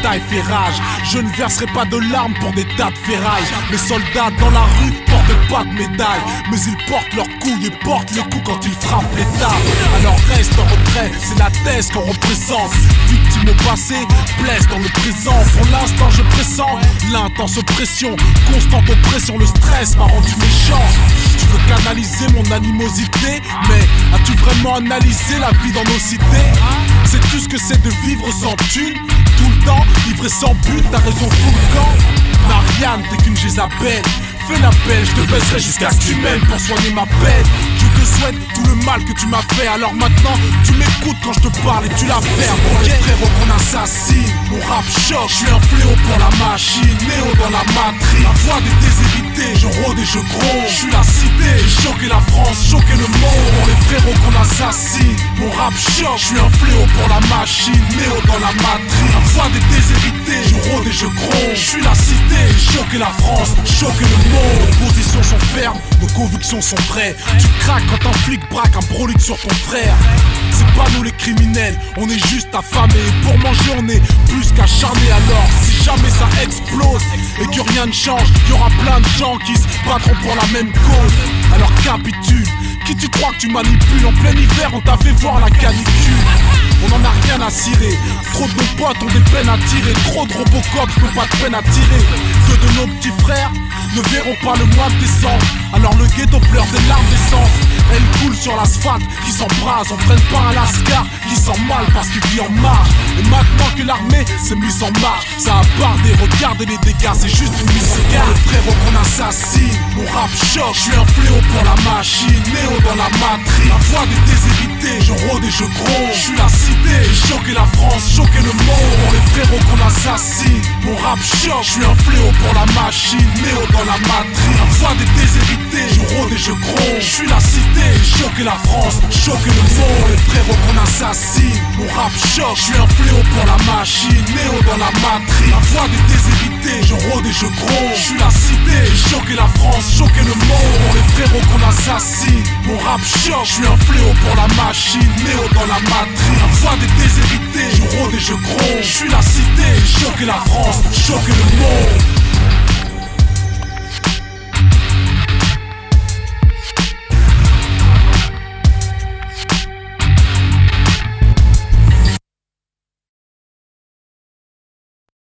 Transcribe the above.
bataille fait rage. Je ne verserai pas de larmes pour des tas de ferrailles. Les soldats dans la rue portent pas de médaille, mais ils portent leurs couilles et portent le coup quand ils frappent l'État. Alors reste en retrait, c'est la thèse qu'on représente. Victime au passé, blesse dans le présent. Pour l'instant je pressens l'intense pression, constante oppression, le stress m'a rendu méchant. Tu veux canaliser mon animosité, mais as-tu vraiment analysé la vie dans nos cités? Sais-tu ce que c'est de vivre sans thune? Tout le temps, ivre sans but, t'as raison tout le camp. Marianne, t'es qu'une Jézabel. Fais l'appel, je te baisserai jusqu'à ce que tu m'aimes pour soigner ma peine. Je te souhaite tout le mal que tu m'as fait. Alors maintenant, tu m'écoutes quand je te parle et tu la fermes. Pour les frérots qu'on assassine, mon rap choc. Je suis un fléau pour la machine, néo dans la matrice. La voix des déshérités, je rôde et je gronde. Je suis la cité, j'ai choqué la France, choqué le monde. Pour les frérots qu'on assassine, mon rap choc. Je suis un fléau pour la machine, néo dans la matrice. La voix des déshérités, je rôde et je gronde. Je suis la cité, j'ai choqué la France, choqué le monde. Nos positions sont fermes, nos convictions sont vraies. Tu craques quand un flic braque un brolique sur ton frère. C'est pas nous les criminels, on est juste affamés. Pour manger on est plus qu'acharnés. Alors si jamais ça explose et que rien ne change, y aura plein de gens qui se battront pour la même cause. Alors capitule, qui tu crois que tu manipules? En plein hiver on t'a fait voir la canicule. On en a rien à cirer, trop de nos potes ont des peines à tirer. Trop de Robocops n'ont pas de peine à tirer. Que de nos petits frères ne verront pas le mois de décembre. Alors le ghetto pleure des larmes d'essence. Elle coule sur l'asphalte, qui s'embrase. On freine pas un lascar, qui sent mal parce qu'il vit en marge. Et maintenant que l'armée s'est mise en marche, ça a bardé, regardez les dégâts, c'est juste une mise en garde. Le frérot qu'on assassine, mon rap choc. Je suis un fléau pour la machine, néo dans la matrice. La voix des déshérités, je rôde et je gronde. Je suis la cité, j'ai choqué la France, choqué le monde. Pour les frérots qu'on assassine, mon rap choc. Je suis un fléau pour la machine, néo dans la matrice. La voix des déshérités, je rôde et je gronde. Je suis la cité, j'ai choqué la France, choqué le monde. Les frérots qu'on assassine, mon rap choc. Je suis un fléau pour la machine, néo dans la matrice. La voix des déshérités, je rôde et je gronde. Je suis la cité, j'ai choqué la France, choqué le monde. Les frérots qu'on assassine, mon rap choc. Je suis un fléau pour la machine, néo dans la matrice. La voix des déshérités, je rôde et je gronde. Je suis la cité, j'ai choqué la France, choqué le monde.